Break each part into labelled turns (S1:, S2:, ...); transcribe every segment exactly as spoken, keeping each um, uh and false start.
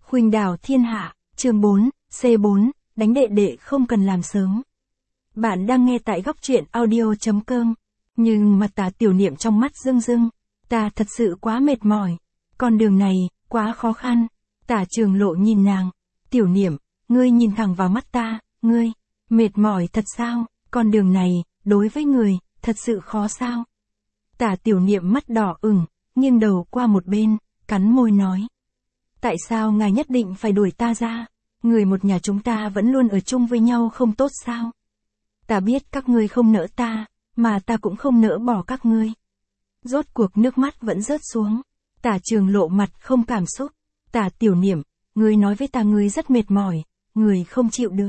S1: Khuynh đảo thiên hạ, chương bốn, C bốn, đánh đệ đệ không cần làm sớm. Bạn đang nghe tại góc truyện audio.com. Nhưng mặt Tả Tiểu Niệm trong mắt rưng rưng. Ta thật sự quá mệt mỏi. Con đường này, quá khó khăn. Tả Trường Lộ nhìn nàng. Tiểu Niệm, ngươi nhìn thẳng vào mắt ta, ngươi, mệt mỏi thật sao? Con đường này, đối với người, thật sự khó sao? Tả Tiểu Niệm mắt đỏ ửng, nghiêng đầu qua một bên, cắn môi nói. Tại sao ngài nhất định phải đuổi ta ra? Người một nhà chúng ta vẫn luôn ở chung với nhau không tốt sao? Ta biết các ngươi không nỡ ta, mà ta cũng không nỡ bỏ các ngươi. Rốt cuộc nước mắt vẫn rớt xuống. Tả Trường Lộ mặt không cảm xúc. Tả Tiểu Niệm, ngươi nói với ta ngươi rất mệt mỏi, ngươi không chịu được.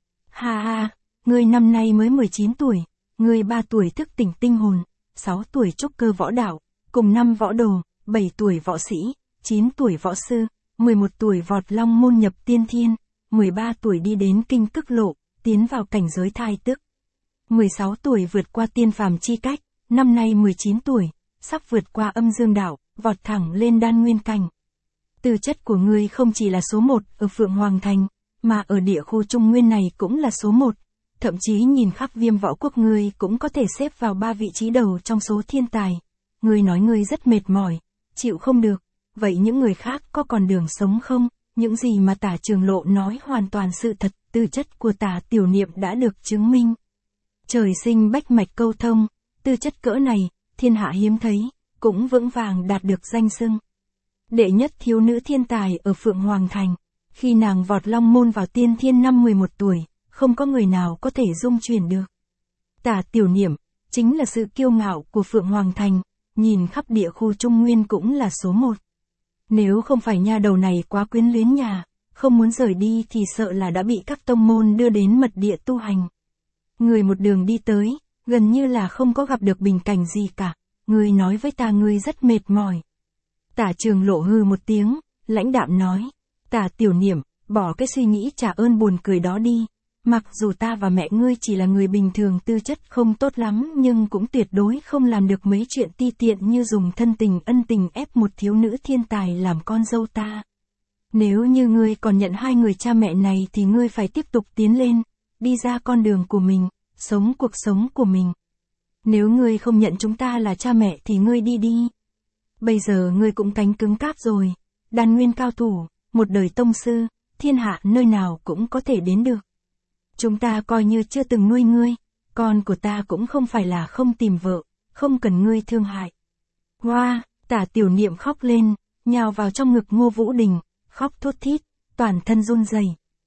S1: Ha ha, ngươi năm nay mới mười chín tuổi, ngươi ba tuổi thức tỉnh tinh hồn, sáu tuổi trúc cơ võ đạo, cùng năm võ đồ, bảy tuổi võ sĩ, chín tuổi võ sư, mười một tuổi vọt long môn nhập tiên thiên, mười ba tuổi đi đến kinh cức lộ, tiến vào cảnh giới thai tức. mười sáu tuổi vượt qua tiên phàm chi cách, năm nay mười chín tuổi, sắp vượt qua âm dương đạo, vọt thẳng lên đan nguyên cảnh. Tư chất của ngươi không chỉ là số một ở Phượng Hoàng Thành, mà ở địa khu Trung Nguyên này cũng là số một, thậm chí nhìn khắp Viêm Võ Quốc ngươi cũng có thể xếp vào ba vị trí đầu trong số thiên tài. Ngươi nói ngươi rất mệt mỏi, chịu không được, vậy những người khác có còn đường sống không? Những gì mà Tả Trường Lộ nói hoàn toàn sự thật, tư chất của Tả Tiểu Niệm đã được chứng minh. Trời sinh bách mạch câu thông, tư chất cỡ này, thiên hạ hiếm thấy, cũng vững vàng đạt được danh xưng. Đệ nhất thiếu nữ thiên tài ở Phượng Hoàng Thành, khi nàng vọt long môn vào tiên thiên năm mười một tuổi, không có người nào có thể dung chuyển được. Tả Tiểu Niệm, chính là sự kiêu ngạo của Phượng Hoàng Thành, nhìn khắp địa khu Trung Nguyên cũng là số một. Nếu không phải nha đầu này quá quyến luyến nhà, không muốn rời đi thì sợ là đã bị các tông môn đưa đến mật địa tu hành. Người một đường đi tới, gần như là không có gặp được bình cảnh gì cả, ngươi nói với ta ngươi rất mệt mỏi. Tả Trường Lộ hừ một tiếng, lãnh đạm nói, Tả Tiểu Niệm, bỏ cái suy nghĩ trả ơn buồn cười đó đi, mặc dù ta và mẹ ngươi chỉ là người bình thường tư chất không tốt lắm nhưng cũng tuyệt đối không làm được mấy chuyện ti tiện như dùng thân tình ân tình ép một thiếu nữ thiên tài làm con dâu ta. Nếu như ngươi còn nhận hai người cha mẹ này thì ngươi phải tiếp tục tiến lên, đi ra con đường của mình, sống cuộc sống của mình. Nếu ngươi không nhận chúng ta là cha mẹ thì ngươi đi đi. Bây giờ ngươi cũng cánh cứng cáp rồi, đan nguyên cao thủ, một đời tông sư, thiên hạ nơi nào cũng có thể đến được. Chúng ta coi như chưa từng nuôi ngươi, con của ta cũng không phải là không tìm vợ, không cần ngươi thương hại. Hoa, Tả Tiểu Niệm khóc lên, nhào vào trong ngực Ngô Vũ Đình, khóc thút thít, toàn thân run rẩy.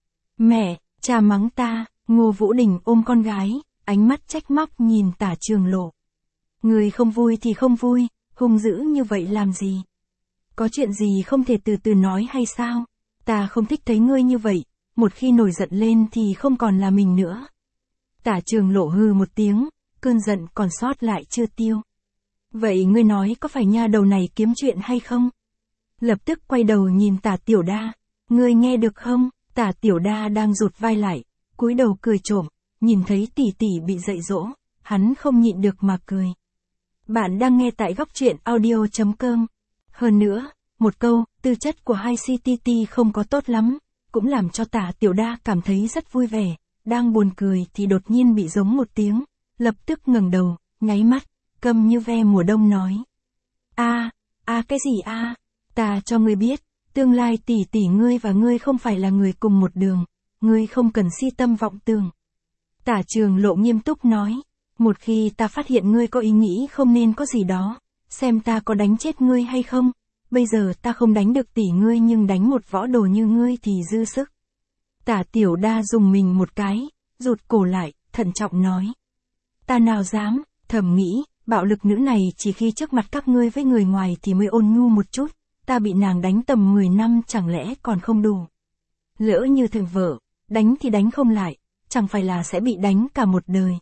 S1: Mẹ, cha mắng ta. Ngô Vũ Đình ôm con gái, ánh mắt trách móc nhìn Tả Trường Lộ. Người không vui thì không vui, hung dữ như vậy làm gì? Có chuyện gì không thể từ từ nói hay sao? Ta không thích thấy ngươi như vậy, một khi nổi giận lên thì không còn là mình nữa. Tả Trường Lộ hừ một tiếng, cơn giận còn sót lại chưa tiêu. Vậy ngươi nói có phải nha đầu này kiếm chuyện hay không? Lập tức quay đầu nhìn Tả Tiểu Đa, ngươi nghe được không? Tả Tiểu Đa đang rụt vai lại, cúi đầu cười trộm, nhìn thấy tỷ tỷ bị dạy dỗ, hắn không nhịn được mà cười. Bạn đang nghe tại góc truyện audio.com. Hơn nữa, một câu, tư chất của hai xê tê tê không có tốt lắm, cũng làm cho Tả Tiểu Đa cảm thấy rất vui vẻ, đang buồn cười thì đột nhiên bị giống một tiếng, lập tức ngẩng đầu, nháy mắt, câm như ve mùa đông nói. A, a cái gì a? Ta cho ngươi biết, tương lai tỷ tỷ ngươi và ngươi không phải là người cùng một đường. Ngươi không cần si tâm vọng tưởng. Tả Trường Lộ nghiêm túc nói, một khi ta phát hiện ngươi có ý nghĩ không nên có gì đó, xem ta có đánh chết ngươi hay không, bây giờ ta không đánh được tỷ ngươi nhưng đánh một võ đồ như ngươi thì dư sức. Tả Tiểu Đa dùng mình một cái, rụt cổ lại, thận trọng nói. Ta nào dám, thầm nghĩ, bạo lực nữ này chỉ khi trước mặt các ngươi với người ngoài thì mới ôn nhu một chút, ta bị nàng đánh tầm mười năm chẳng lẽ còn không đủ. Lỡ như thường vợ, đánh thì đánh không lại, chẳng phải là sẽ bị đánh cả một đời.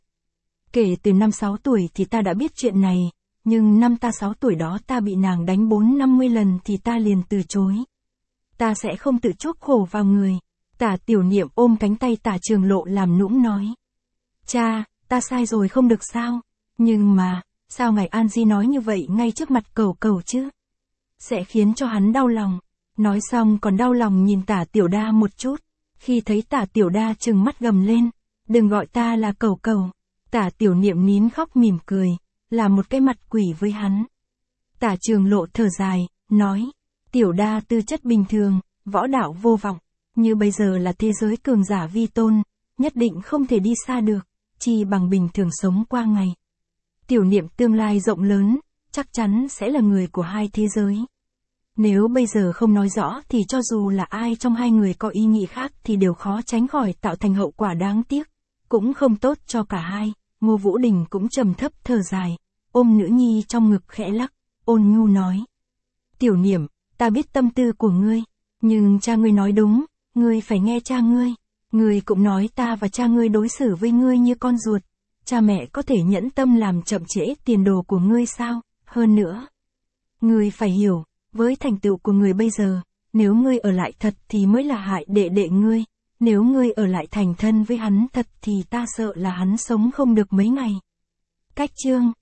S1: Kể từ năm sáu tuổi thì ta đã biết chuyện này, nhưng năm ta sáu tuổi đó ta bị nàng đánh bốn năm mươi lần thì ta liền từ chối. Ta sẽ không tự chuốc khổ vào người. Tả Tiểu Niệm ôm cánh tay Tả Trường Lộ làm nũng nói. Cha, ta sai rồi không được sao? Nhưng mà, sao ngài An Di nói như vậy ngay trước mặt Cẩu Cẩu chứ? Sẽ khiến cho hắn đau lòng. Nói xong còn đau lòng nhìn Tả Tiểu Đa một chút. Khi thấy Tả Tiểu Đa trừng mắt gầm lên, đừng gọi ta là cẩu cẩu. Tả Tiểu Niệm nín khóc mỉm cười, là một cái mặt quỷ với hắn. Tả Trường Lộ thở dài, nói, Tiểu Đa tư chất bình thường, võ đạo vô vọng, như bây giờ là thế giới cường giả vi tôn, nhất định không thể đi xa được, chi bằng bình thường sống qua ngày. Tiểu Niệm tương lai rộng lớn, chắc chắn sẽ là người của hai thế giới. Nếu bây giờ không nói rõ thì cho dù là ai trong hai người có ý nghĩ khác thì đều khó tránh khỏi tạo thành hậu quả đáng tiếc, cũng không tốt cho cả hai. Ngô Vũ Đình cũng trầm thấp thở dài, ôm nữ nhi trong ngực khẽ lắc, ôn nhu nói. Tiểu Niệm, ta biết tâm tư của ngươi, nhưng cha ngươi nói đúng, ngươi phải nghe cha ngươi. Ngươi cũng nói ta và cha ngươi đối xử với ngươi như con ruột, cha mẹ có thể nhẫn tâm làm chậm trễ tiền đồ của ngươi sao? Hơn nữa, ngươi phải hiểu, với thành tựu của người bây giờ, nếu ngươi ở lại thật thì mới là hại đệ đệ ngươi, nếu ngươi ở lại thành thân với hắn thật thì ta sợ là hắn sống không được mấy ngày. Cách chương